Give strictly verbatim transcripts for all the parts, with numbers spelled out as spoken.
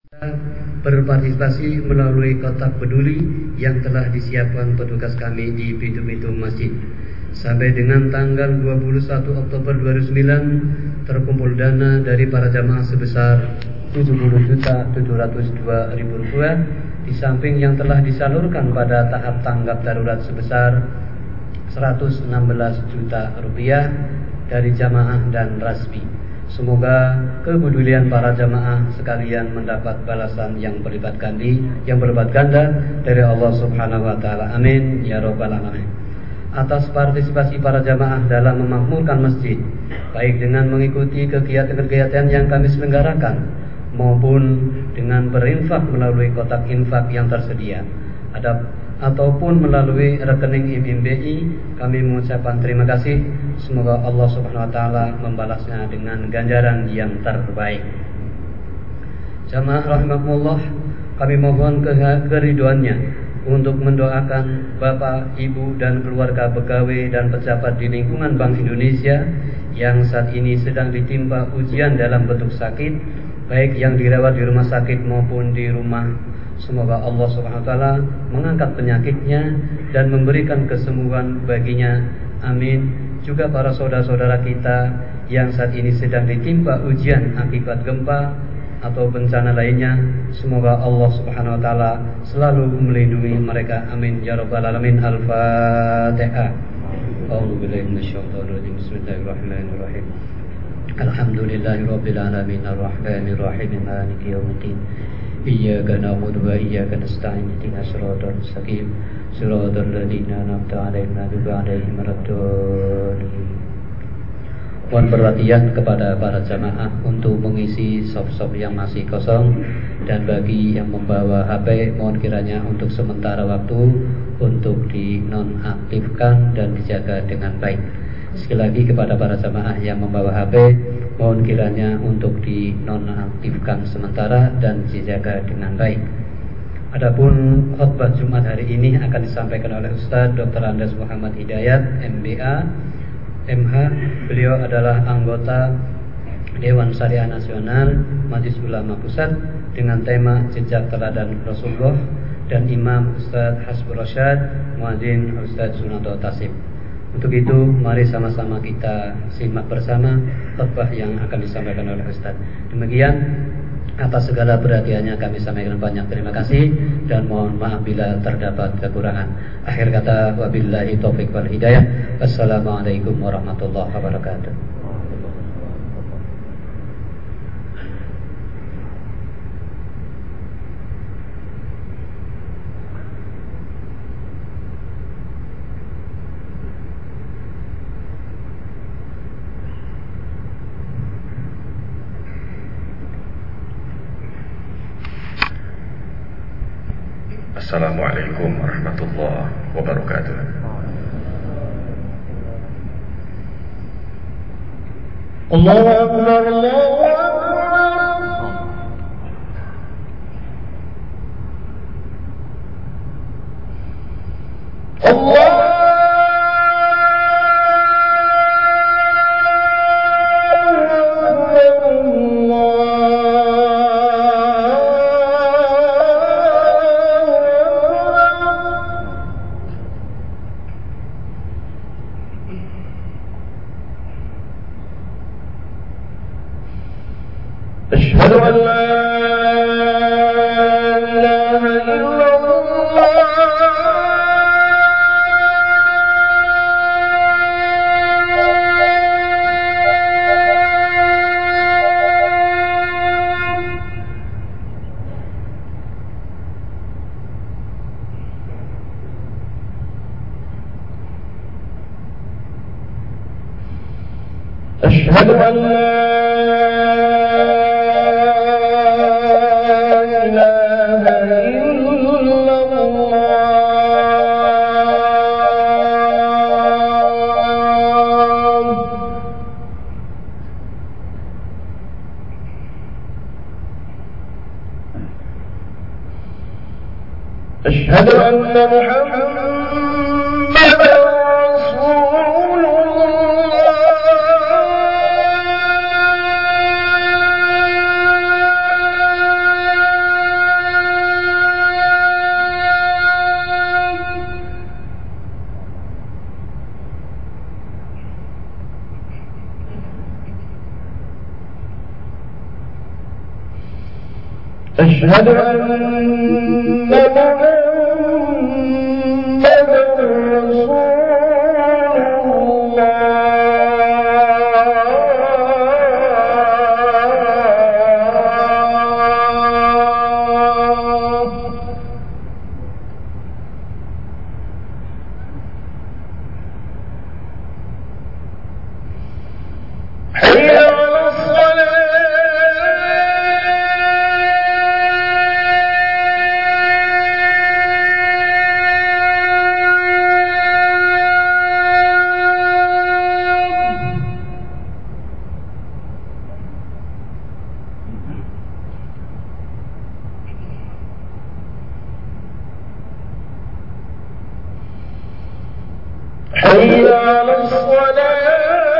berpartisipasi melalui kotak peduli yang telah disiapkan petugas kami di pintu-pintu masjid. Sampai dengan tanggal dua puluh satu Oktober dua ribu sembilan terkumpul dana dari para jamaah sebesar tujuh puluh juta tujuh ratus dua ribu rupiah, di samping yang telah disalurkan pada tahap tanggap darurat sebesar seratus enam belas juta rupiah dari jamaah dan rasmi. Semoga kepedulian para jamaah sekalian mendapat balasan yang berlipat ganda, yang berlipat ganda dari Allah Subhanahu wa taala. Amin ya rabbal alamin. Atas partisipasi para jamaah dalam memakmurkan masjid, baik dengan mengikuti kegiatan-kegiatan yang kami selenggarakan maupun dengan berinfak melalui kotak infak yang tersedia, ada ataupun melalui rekening M M B I, kami mengucapkan terima kasih. Semoga Allah Subhanahu wa taala membalasnya dengan ganjaran yang terbaik. Jamaah rahimakumullah, kami mohon keriduannya untuk mendoakan Bapak, Ibu dan keluarga pegawai dan pejabat di lingkungan Bank Indonesia yang saat ini sedang ditimpa ujian dalam bentuk sakit, baik yang dirawat di rumah sakit maupun di rumah. Semoga Allah Subhanahu wa taala mengangkat penyakitnya dan memberikan kesembuhan baginya. Amin. Juga para saudara-saudara kita yang saat ini sedang ditimpa ujian akibat gempa atau bencana lainnya, semoga Allah Subhanahu wa taala selalu melindungi mereka. Amin ya rabbal alamin. Al-Fatihah. A'udzubillahi minasyaitonir rajim. Bismillahirrahmanirrahim. Alhamdulillahirabbil alamin arrahmanir rahim maliki yaumiddin. Iyyaka na'budu wa iyyaka nasta'in. Ihdinas siratal mustaqim. Siratal ladzina an'amta 'alaihim ghairil maghdubi 'alaihim. Mohon perhatian kepada para jamaah untuk mengisi sop-sop yang masih kosong, dan bagi yang membawa H P mohon kiranya untuk sementara waktu untuk dinonaktifkan dan dijaga dengan baik. Sekali lagi kepada para jamaah yang membawa H P mohon kiranya untuk dinonaktifkan sementara dan dijaga dengan baik. Adapun khutbah Jumat hari ini akan disampaikan oleh Ustaz Doktor Andes Muhammad Hidayat M B A M H. Beliau adalah anggota Dewan Syariah Nasional Majelis Ulama Pusat dengan tema Jejak Teladan Rasulullah, dan Imam Ustaz Hasbur Rasyad, Muadzin Ustaz Sunato Tasib. Untuk itu mari sama-sama kita simak bersama khutbah yang akan disampaikan oleh Ustaz. Demikian, atas segala perhatiannya kami sampaikan banyak terima kasih dan mohon maaf bila terdapat kekurangan. Akhir kata, wabillahi taufik wal hidayah. Wassalamualaikum warahmatullahi wabarakatuh. Assalamualaikum warahmatullahi wabarakatuh. Allahu Akbar, Allahu Akbar. Allah. أشهد أن لا إله إلا الله. أشهد أن لا أشهد أن محمدا رسول الله. أشهد أن محمدًا رسول حي على الصلاة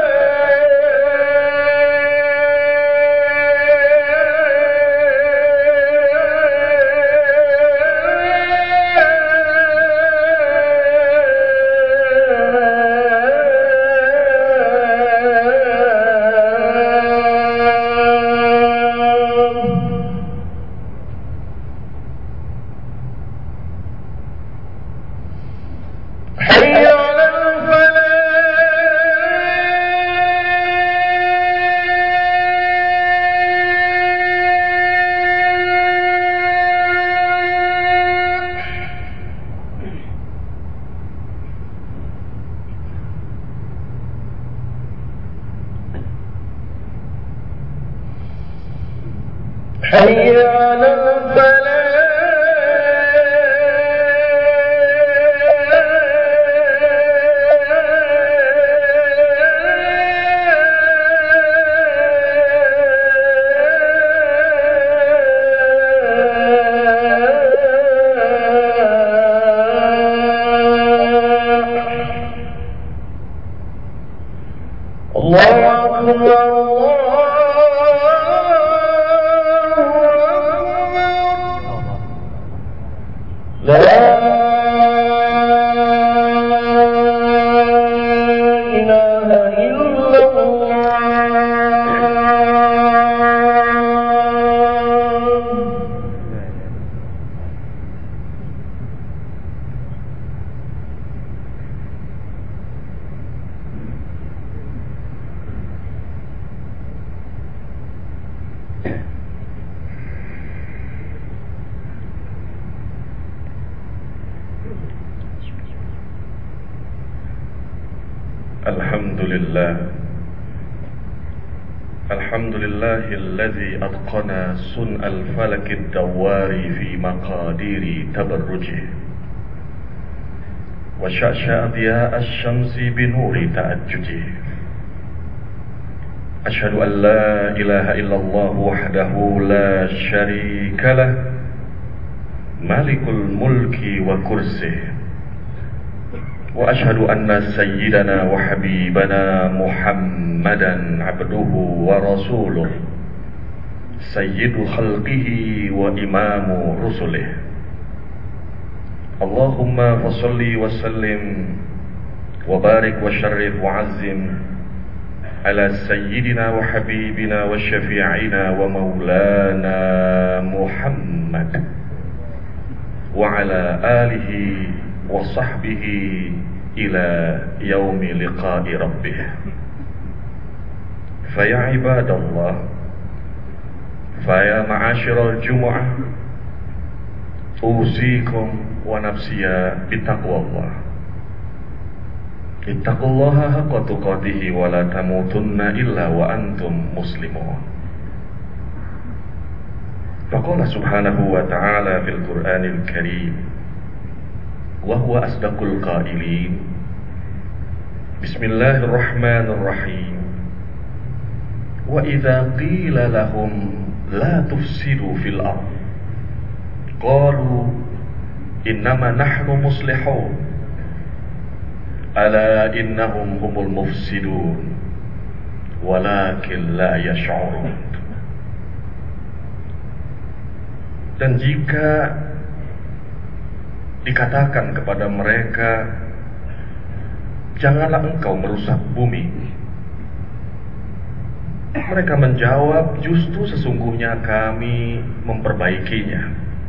حي على الفلاح الله أكبر الحمد لله الحمد لله الذي أتقن صنع الفلك الدوار في مقادير تبرجه وشعشع ضياء الشمس بنور تأججه أشهد أن لا إله إلا الله وحده لا شريك له مالك الملك وكرسه وأشهد أن سيدنا وحبيبنا محمدا عبده ورسوله سيد خلقه وإمام رسله اللهم فصل وسلم وبارك وشرف وعزم على سيدنا وحبيبنا وشفيعنا ومولانا محمد وعلى آله وصحبه إلى يوم لقاء ربه. فيا عباد الله، فيا معاشر الجمعة، أوصيكم ونفسي بتقوى الله. اتقوا الله حق تقاته ولا تموتن إلا وأنتم مسلمون. فقال سبحانه وتعالى في القرآن الكريم وهو أصدق القائلين بسم الله الرحمن الرحيم وإذا قيل لهم لا تفسدوا في الأرض قالوا إنما نحن مصلحون ألا إنهم هم المفسدون ولكن لا يشعرون. Dan jika dikatakan kepada mereka, janganlah engkau merusak bumi, Mereka menjawab, justru sesungguhnya kami memperbaikinya.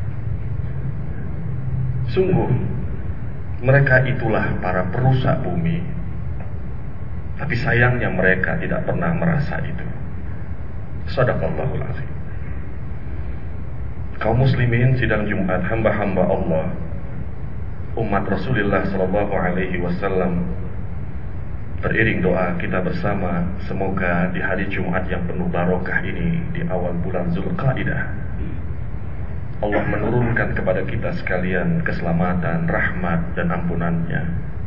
Sungguh mereka itulah para perusak bumi, tapi sayangnya mereka tidak pernah merasa itu. Shadaqallahul azim. Kaum muslimin sidang Jumat, hamba-hamba Allah, umat Rasulullah sallallahu alaihi wasallam, beriring doa kita bersama, semoga di hari Jumat yang penuh barokah ini, di awal bulan Zulqa'dah, Allah menurunkan kepada kita sekalian keselamatan, rahmat, dan ampunannya.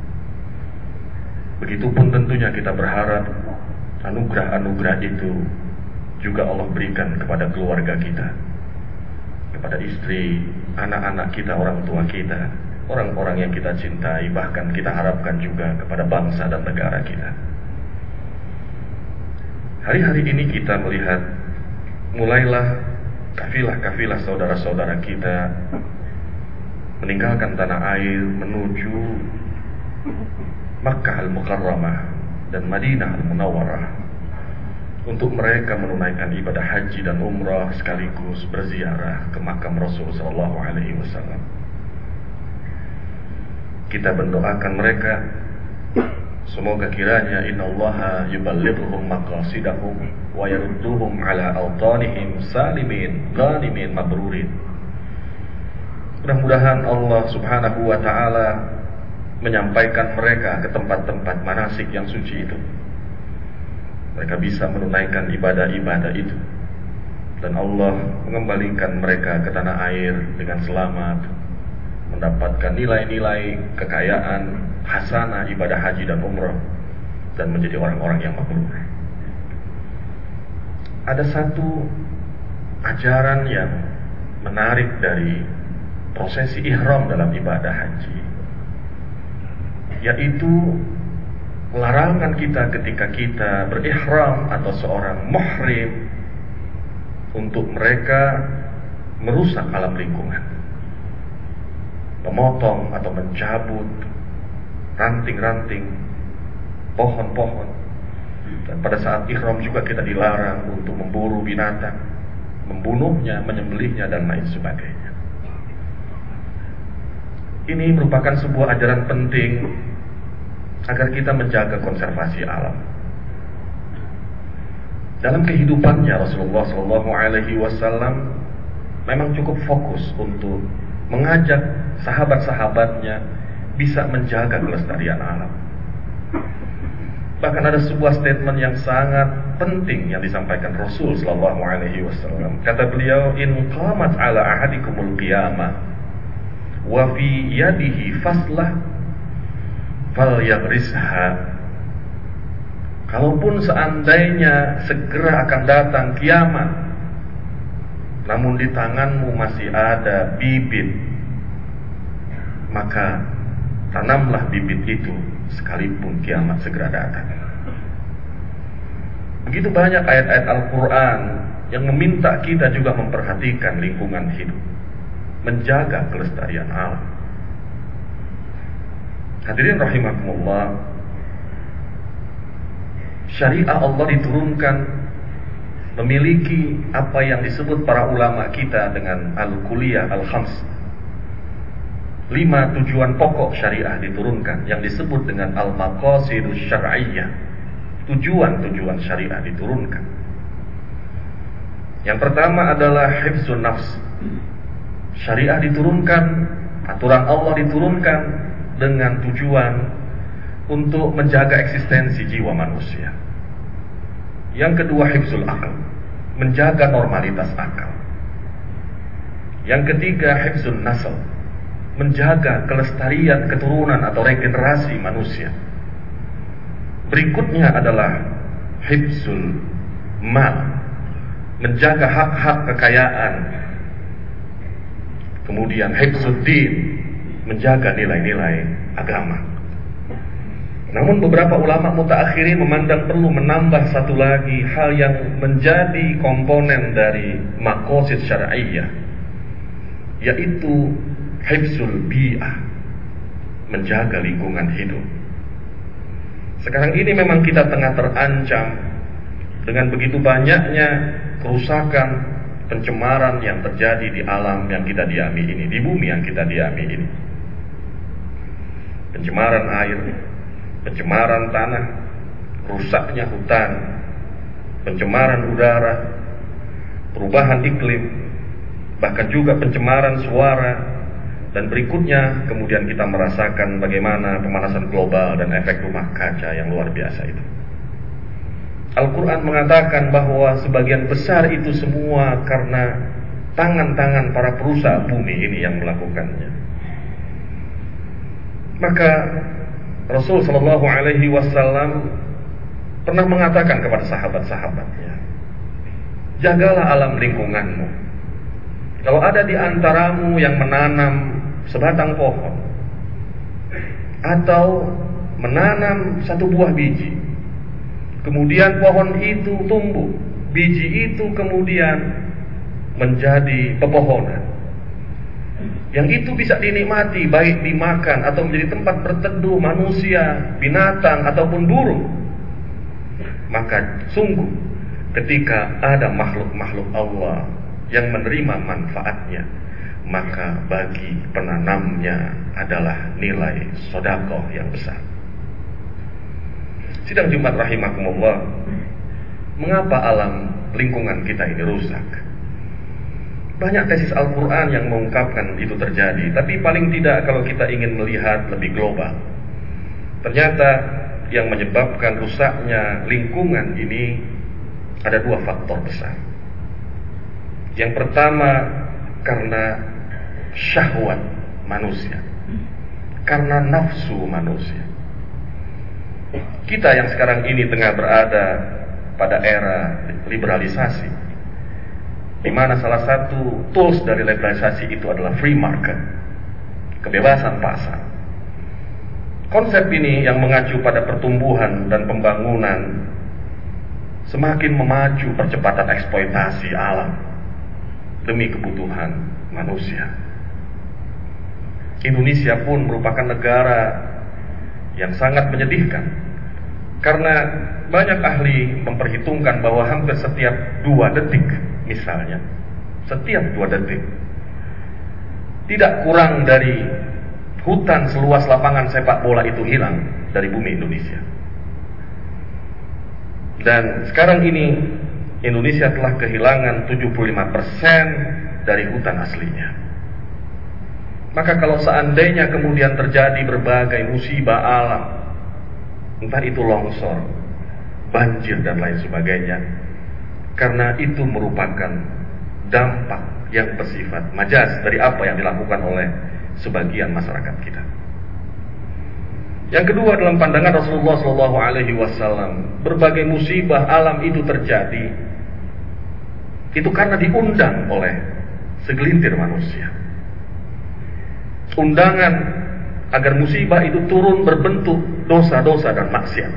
Begitupun tentunya kita berharap anugerah-anugerah itu juga Allah berikan kepada keluarga kita, kepada istri, anak-anak kita, orang tua kita, orang-orang yang kita cintai, bahkan kita harapkan juga kepada bangsa dan negara kita. Hari-hari ini kita melihat mulailah kafilah-kafilah saudara-saudara kita meninggalkan tanah air menuju Makkah Al-Mukarramah dan Madinah Al-Munawwarah untuk mereka menunaikan ibadah haji dan umrah sekaligus berziarah ke makam Rasul sallallahu alaihi wasallam. Kita mendoakan mereka, semoga kiranya innallaha yuballighuhum maqasidahum wa yarudduhum ala awtanihim salimin ghanimin mabrurin. Mudah-mudahan Allah Subhanahu wa taala menyampaikan mereka ke tempat-tempat manasik yang suci itu. Mereka bisa menunaikan ibadah-ibadah itu, dan Allah mengembalikan mereka ke tanah air dengan selamat, mendapatkan nilai-nilai kekayaan hasanah ibadah haji dan umrah, dan menjadi orang-orang yang mabrur. Ada satu ajaran yang menarik dari prosesi ihram dalam ibadah haji, yaitu larangan kita ketika kita berihram atau seorang muhrim untuk mereka merusak alam lingkungan, memotong atau mencabut ranting-ranting, pohon-pohon. Dan pada saat ihram juga kita dilarang untuk memburu binatang, membunuhnya, menyembelihnya, dan lain sebagainya. Ini merupakan sebuah ajaran penting agar kita menjaga konservasi alam. Dalam kehidupannya Rasulullah shallallahu alaihi wasallam memang cukup fokus untuk mengajak sahabat-sahabatnya bisa menjaga kelestarian alam. Bahkan ada sebuah statement yang sangat penting yang disampaikan Rasul shallallahu alaihi wasallam. Kata beliau, "In qamat ala ahadikumul qiyamah wa fi yadihi faslah falyagrisha." Kalaupun seandainya segera akan datang kiamat, namun di tanganmu masih ada bibit, maka tanamlah bibit itu sekalipun kiamat segera datang. Begitu banyak ayat-ayat Al-Quran yang meminta kita juga memperhatikan lingkungan hidup, menjaga kelestarian alam. Hadirin rahimakumullah, syariah Allah diturunkan memiliki apa yang disebut para ulama kita dengan al-kulliyah al-khams. Lima tujuan pokok syariah diturunkan yang disebut dengan al-maqasidus syar'iyyah. Tujuan-tujuan syariah diturunkan. Yang pertama adalah hifzun nafs. Syariah diturunkan, aturan Allah diturunkan dengan tujuan untuk menjaga eksistensi jiwa manusia. Yang kedua, hifzul akal, menjaga normalitas akal. Yang ketiga, hifzun nasl, menjaga kelestarian keturunan atau regenerasi manusia. Berikutnya adalah hifzul mal, menjaga hak-hak kekayaan. Kemudian hifzud din, menjaga nilai-nilai agama. Namun beberapa ulama mutaakhirin memandang perlu menambah satu lagi hal yang menjadi komponen dari maqasid syar'iyyah, yaitu hifzul bi'ah, menjaga lingkungan hidup. Sekarang ini memang kita tengah terancam dengan begitu banyaknya kerusakan, pencemaran yang terjadi di alam yang kita diami ini, di bumi yang kita diami ini. Pencemaran air, pencemaran tanah, rusaknya hutan, pencemaran udara, perubahan iklim, bahkan juga pencemaran suara, dan berikutnya kemudian kita merasakan bagaimana pemanasan global dan efek rumah kaca yang luar biasa itu. Al-Quran mengatakan bahwa sebagian besar itu semua karena tangan-tangan para perusak bumi ini yang melakukannya. Maka Rasul Shallallahu Alaihi Wasallam pernah mengatakan kepada sahabat-sahabatnya, jagalah alam lingkunganmu. Kalau ada di antaramu yang menanam sebatang pohon atau menanam satu buah biji, kemudian pohon itu tumbuh, biji itu kemudian menjadi pepohonan, yang itu bisa dinikmati baik dimakan atau menjadi tempat berteduh manusia, binatang ataupun burung, maka sungguh ketika ada makhluk-makhluk Allah yang menerima manfaatnya, maka bagi penanamnya adalah nilai sedekah yang besar. Sidang Jumat rahimakumullah, mengapa alam lingkungan kita ini rusak? Banyak tesis Al-Quran yang mengungkapkan itu terjadi, tapi paling tidak kalau kita ingin melihat lebih global, ternyata yang menyebabkan rusaknya lingkungan ini ada dua faktor besar. Yang pertama karena syahwat manusia, karena nafsu manusia. Kita yang sekarang ini tengah berada pada era liberalisasi, di mana salah satu tools dari liberalisasi itu adalah free market, kebebasan pasar. Konsep ini yang mengacu pada pertumbuhan dan pembangunan semakin memacu percepatan eksploitasi alam demi kebutuhan manusia. Indonesia pun merupakan negara yang sangat menyedihkan, karena banyak ahli memperhitungkan bahwa hampir setiap dua detik, misalnya setiap dua detik, tidak kurang dari hutan seluas lapangan sepak bola itu hilang dari bumi Indonesia. Dan sekarang ini Indonesia telah kehilangan tujuh puluh lima persen dari hutan aslinya. Maka kalau seandainya kemudian terjadi berbagai musibah alam, entah itu longsor, banjir dan lain sebagainya, karena itu merupakan dampak yang bersifat majaz dari apa yang dilakukan oleh sebagian masyarakat kita. Yang kedua, dalam pandangan Rasulullah shallallahu alaihi wasallam, berbagai musibah alam itu terjadi itu karena diundang oleh segelintir manusia. Undangan agar musibah itu turun berbentuk dosa-dosa dan maksiat.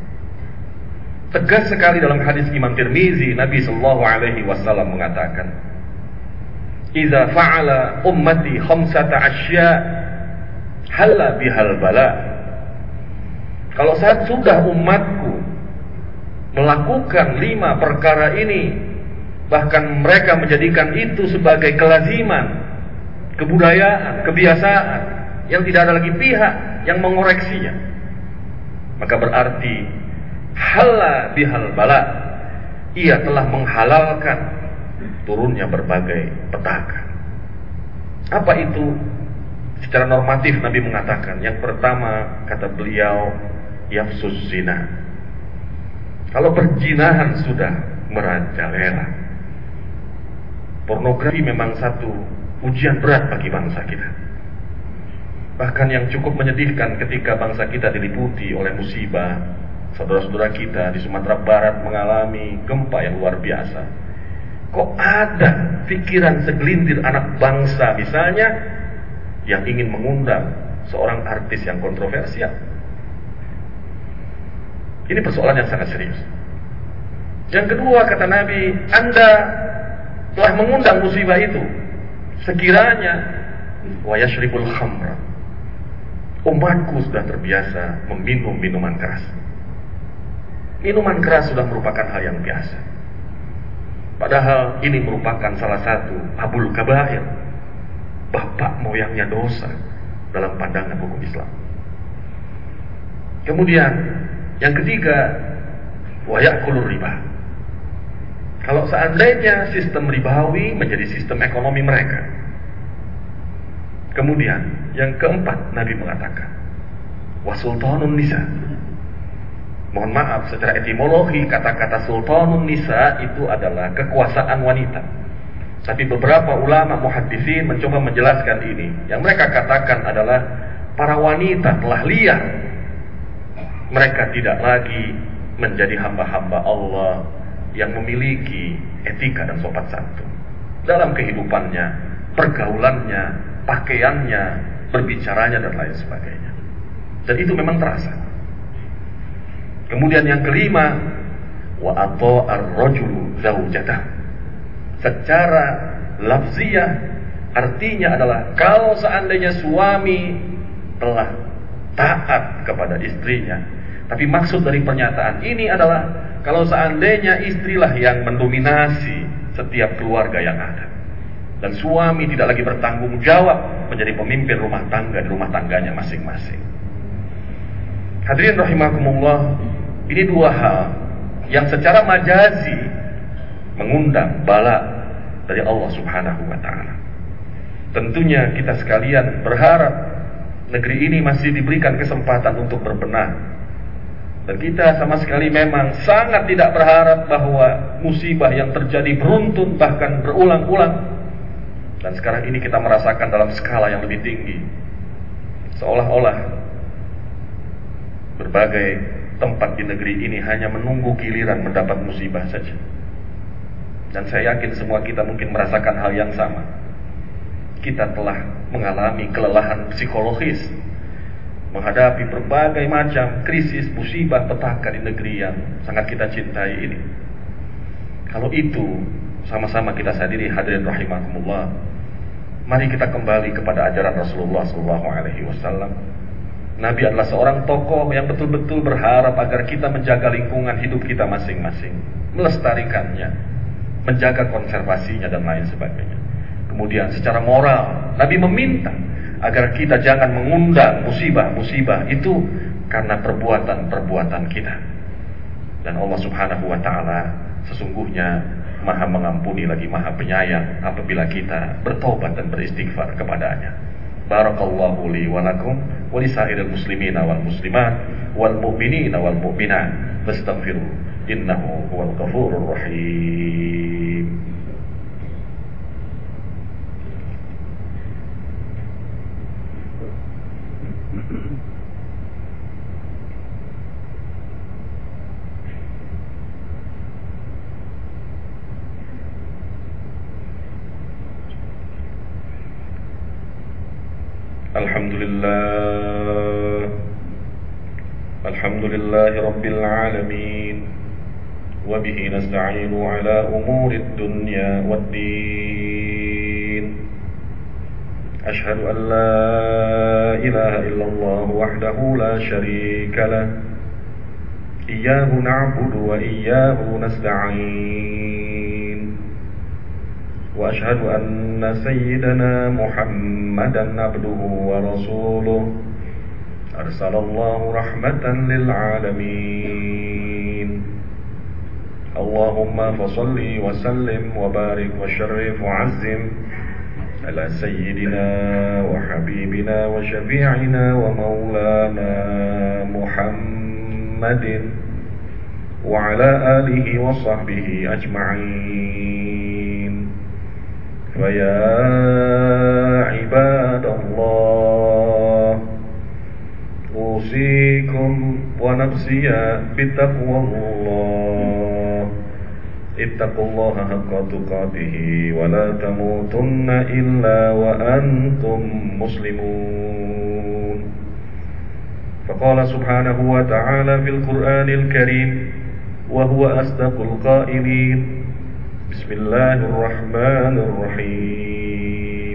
Tegas sekali dalam hadis Imam Tirmizi, Nabi Sallallahu Alaihi Wasallam mengatakan, "Iza fa'ala ummati khamsata asya, halla bihal bala." Kalau saat sudah umatku melakukan lima perkara ini, bahkan mereka menjadikan itu sebagai kelaziman, kebudayaan, kebiasaan, yang tidak ada lagi pihak yang mengoreksinya, maka berarti halla bihal bala, ia telah menghalalkan turunnya berbagai petaka. Apa itu? Secara normatif Nabi mengatakan, yang pertama kata beliau, yafsus zina. Kalau perzinahan sudah merajalela, pornografi memang satu ujian berat bagi bangsa kita. Bahkan yang cukup menyedihkan ketika bangsa kita diliputi oleh musibah, saudara-saudara kita di Sumatera Barat mengalami gempa yang luar biasa. Kok ada pikiran segelintir anak bangsa misalnya yang ingin mengundang seorang artis yang kontroversial? Ini persoalan yang sangat serius. Yang kedua, kata Nabi, Anda telah mengundang musibah itu sekiranya wa yashribul khamra, umatku sudah terbiasa meminum minuman keras. Minuman keras sudah merupakan hal yang biasa. Padahal ini merupakan salah satu abul kabair, bapak moyangnya dosa dalam pandangan hukum Islam. Kemudian yang ketiga, wa ya'kulur riba. Kalau seandainya sistem ribawi menjadi sistem ekonomi mereka. Kemudian yang keempat, Nabi mengatakan wa sultanun nisa. Mohon maaf, secara etimologi kata-kata sultanun nisa itu adalah kekuasaan wanita. Tapi beberapa ulama muhaddisin mencoba menjelaskan ini. Yang mereka katakan adalah para wanita telah liar. Mereka tidak lagi menjadi hamba-hamba Allah yang memiliki etika dan sopan santun dalam kehidupannya, pergaulannya, pakaiannya, berbicaranya dan lain sebagainya. Dan itu memang terasa. Kemudian yang kelima, wa ata'ar rajulu zaujatah. Secara lafziyah artinya adalah kalau seandainya suami telah taat kepada istrinya. Tapi maksud dari pernyataan ini adalah kalau seandainya istrilah yang mendominasi setiap keluarga yang ada, dan suami tidak lagi bertanggung jawab menjadi pemimpin rumah tangga di rumah tangganya masing-masing. Hadirin rahimakumullah, ini dua hal yang secara majazi mengundang bala dari Allah Subhanahu wa ta'ala. Tentunya kita sekalian berharap negeri ini masih diberikan kesempatan untuk berbenah. Dan kita sama sekali memang sangat tidak berharap bahwa musibah yang terjadi beruntun bahkan berulang-ulang. Dan sekarang ini kita merasakan dalam skala yang lebih tinggi. Seolah-olah berbagai tempat di negeri ini hanya menunggu giliran mendapat musibah saja. Dan saya yakin semua kita mungkin merasakan hal yang sama. Kita telah mengalami kelelahan psikologis menghadapi berbagai macam krisis, musibah, petaka di negeri yang sangat kita cintai ini. Kalau itu sama-sama kita sadari, hadirin rahimakumullah, mari kita kembali kepada ajaran Rasulullah shallallahu alaihi wasallam. Nabi adalah seorang tokoh yang betul-betul berharap agar kita menjaga lingkungan hidup kita masing-masing, melestarikannya, menjaga konservasinya dan lain sebagainya. Kemudian secara moral, Nabi meminta agar kita jangan mengundang musibah-musibah itu karena perbuatan-perbuatan kita. Dan Allah Subhanahu wa ta'ala sesungguhnya Maha mengampuni lagi Maha penyayang apabila kita bertobat dan beristighfar kepadanya. Barakallahu li wa lakum wa lisairil muslimina wal muslimat wal mu'minina wal mu'minat fastaghfiru innahu huwal ghafurur rahim. Alhamdulillah Alhamdulillahi Rabbil Alamin wa bihi nasta'inu ala umurid dunya waddin. Ashhadu an la ilaha illallah wahdahu la sharika lah, iyyahu na'budu wa iyyahu nasta'in. Wa ashhadu anna sayyidana Muhammadan abduhu wa rasuluh arsalallahu rahmatan lil alamin. Allahumma fasalli wa sallim wa barik wa syarrif wa azzim ala sayyidina wa habibina wa syafi'ina wa maulana Muhammadin wa ala alihi wa sahbihi ajma'in. فيا عباد الله أوصيكم ونفسي بتقوى الله. اتقوا الله حق تقاته ولا تموتن إلا وأنتم مسلمون. فقال سبحانه وتعالى في القرآن الكريم وهو أصدق القائلين: بسم الله الرحمن الرحيم.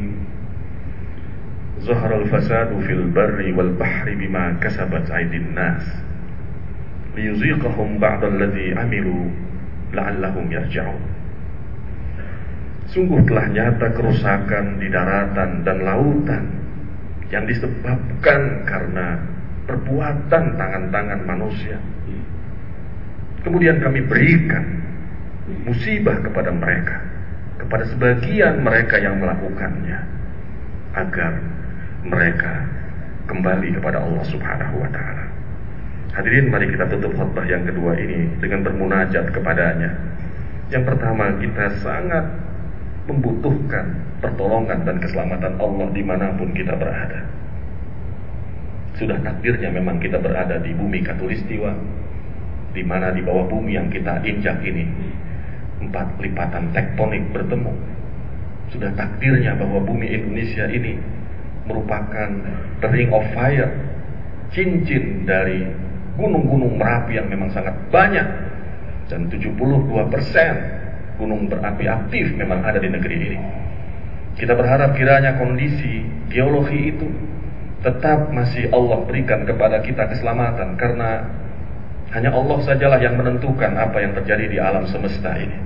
ظهر الفساد في البر والبحر بما كسبت أيدي الناس liyuziqahum ba'dalladzi 'amilu la'allahum yarji'un. Sungguh telah nyata kerusakan di daratan dan lautan yang disebabkan karena perbuatan tangan-tangan manusia. Kemudian kami berikan musibah kepada mereka, kepada sebagian mereka yang melakukannya, agar mereka kembali kepada Allah Subhanahu wa ta'ala. Hadirin, mari kita tutup khutbah yang kedua ini dengan bermunajat kepadanya. Yang pertama, kita sangat membutuhkan pertolongan dan keselamatan Allah dimanapun kita berada. Sudah takdirnya memang kita berada di bumi Katulistiwa, di mana di bawah bumi yang kita injak ini empat lipatan tektonik bertemu. Sudah takdirnya bahwa bumi Indonesia ini merupakan the ring of fire, cincin dari gunung-gunung Merapi yang memang sangat banyak, dan tujuh puluh dua persen gunung berapi aktif memang ada di negeri ini. Kita berharap kiranya kondisi geologi itu tetap masih Allah berikan kepada kita keselamatan, karena hanya Allah sajalah yang menentukan apa yang terjadi di alam semesta ini.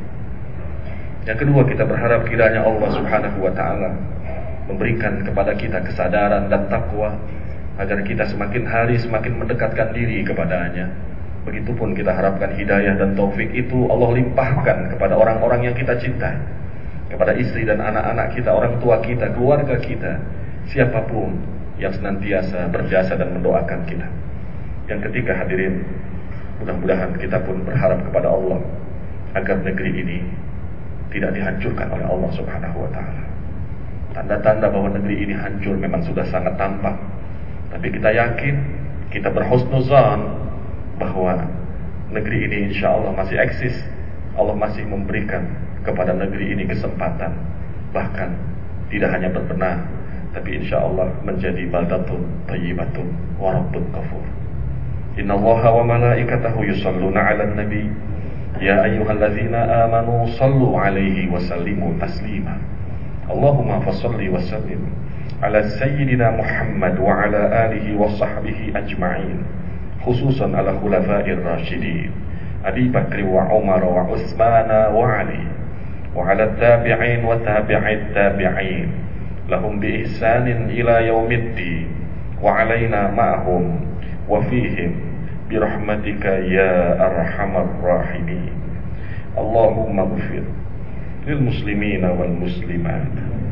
Yang kedua, kita berharap kiranya Allah Subhanahu wa ta'ala memberikan kepada kita kesadaran dan takwa, agar kita semakin hari semakin mendekatkan diri kepadanya. Begitupun kita harapkan hidayah dan taufik itu Allah limpahkan kepada orang-orang yang kita cintai, kepada istri dan anak-anak kita, orang tua kita, keluarga kita, siapapun yang senantiasa berjasa dan mendoakan kita. Yang ketiga, hadirin, mudah-mudahan kita pun berharap kepada Allah agar negeri ini tidak dihancurkan oleh Allah Subhanahu wa ta'ala. Tanda-tanda bahwa negeri ini hancur memang sudah sangat tampak, tapi kita yakin, kita berhusnuzan bahwa negeri ini insya Allah masih eksis. Allah masih memberikan kepada negeri ini kesempatan, bahkan tidak hanya berbenah, tapi insya Allah menjadi baldatun thayyibatun wa rabbun ghafur. Inna Allaha wa malaikatahu yusalluna 'alan nabi ya ayyuhallazina amanu sallu 'alaihi wa sallimu taslima. Allahumma fassalli wa sallim ala sayyidina Muhammad wa ala alihi wa sahbihi ajma'in, khususan ala khulafa'ir rasyidin Abi Bakr wa Umar wa Utsman wa Ali, wa ala tabi'in wa tabi'it tabi'in lahum bi ihsanin ila yaumiddin, wa alaina ma'hum wa fihim bi rahmatika ya arhamar rahimin. Allahumma ighfir lil muslimina wal muslimat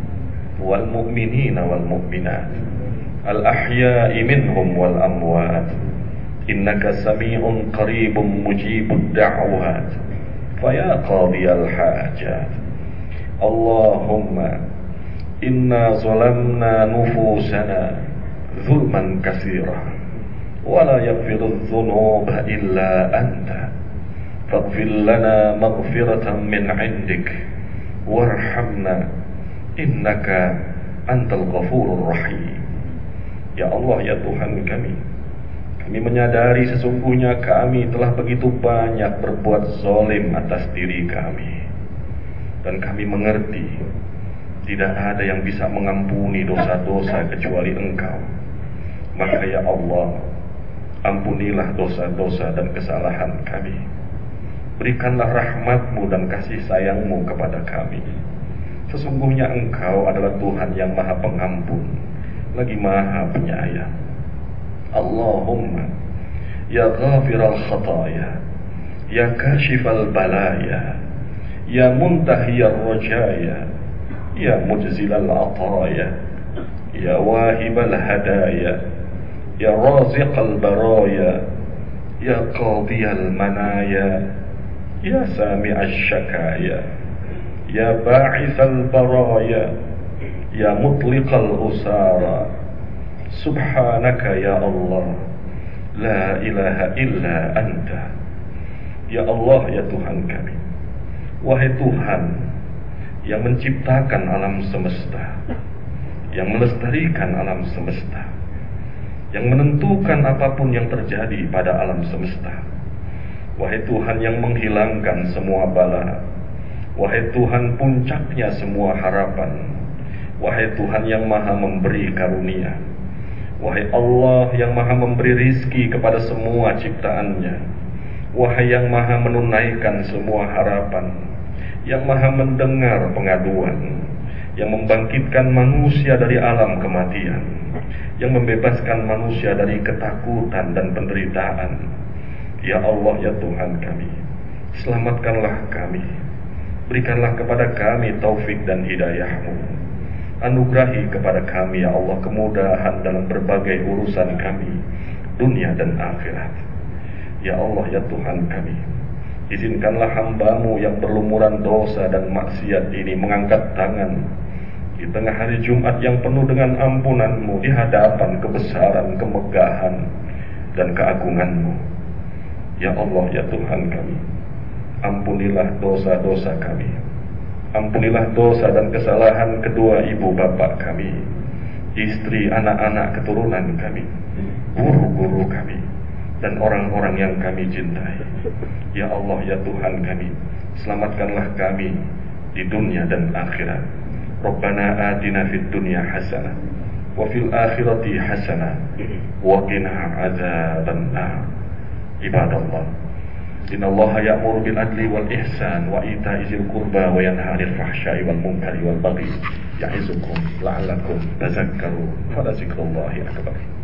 wal mu'minina wal mu'minat al ahya'i minhum wal amwat, innaka sami'un qaribun mujibud da'wat faya qadiyal hajat. Allahumma inna zalamna nufusana zulman katsira wa la yaghfiru dhunuba illa anta faghfir lana maghfiratan min 'indik warhamna innaka antal ghafurur rahim. Ya Allah, ya Tuhan kami, kami menyadari sesungguhnya kami telah begitu banyak berbuat zalim atas diri kami, dan kami mengerti tidak ada yang bisa mengampuni dosa-dosa kecuali Engkau. Maka ya Allah, ampunilah dosa-dosa dan kesalahan kami. Berikanlah rahmat-Mu dan kasih sayang-Mu kepada kami. Sesungguhnya Engkau adalah Tuhan yang Maha Pengampun, lagi Maha Penyayang. Allahumma ya ghafiral khataya, ya kashifal balaya, ya muntahiyar rajaya, ya mujzilal ataya, ya wahibal hadaya, ya raziqal baraya, ya qadiyal manaya, ya sami'ash syakaya, ya ba'ithal baraya, ya mutliqal usara. Subhanaka ya Allah, la ilaha illa anta. Ya Allah, ya Tuhan kami, wahai Tuhan yang menciptakan alam semesta, yang melestarikan alam semesta, yang menentukan apapun yang terjadi pada alam semesta. Wahai Tuhan yang menghilangkan semua bala, wahai Tuhan puncaknya semua harapan, wahai Tuhan yang maha memberi karunia, wahai Allah yang maha memberi rizki kepada semua ciptaannya, Wahai yang maha menunaikan semua harapan, yang maha mendengar pengaduan, yang membangkitkan manusia dari alam kematian, yang membebaskan manusia dari ketakutan dan penderitaan. Ya Allah, ya Tuhan kami, selamatkanlah kami, berikanlah kepada kami taufik dan hidayah-Mu. Anugerahi kepada kami, ya Allah, kemudahan dalam berbagai urusan kami, dunia dan akhirat. Ya Allah, ya Tuhan kami, izinkanlah hamba-Mu yang berlumuran dosa dan maksiat ini mengangkat tangan di tengah hari Jumat yang penuh dengan ampunan-Mu, di hadapan kebesaran, kemegahan, dan keagungan-Mu. Ya Allah, ya Tuhan kami, ampunilah dosa-dosa kami, ampunilah dosa dan kesalahan kedua ibu bapak kami, istri, anak-anak, keturunan kami, guru-guru kami, dan orang-orang yang kami cintai. Ya Allah, ya Tuhan kami, selamatkanlah kami di dunia dan akhirat. Rabbana atina fid dunya hasanah wa fil akhirati hasanah wa qina adzaban nar. Ibadallah, innallaha ya'muru bil adli wal ihsan wa ita'i dzil qurba wa yanha 'anil fahsya'i wal munkari wal baghi ya'izukum la'allakum tadhakkarun. Fa dzikrullahi akbar.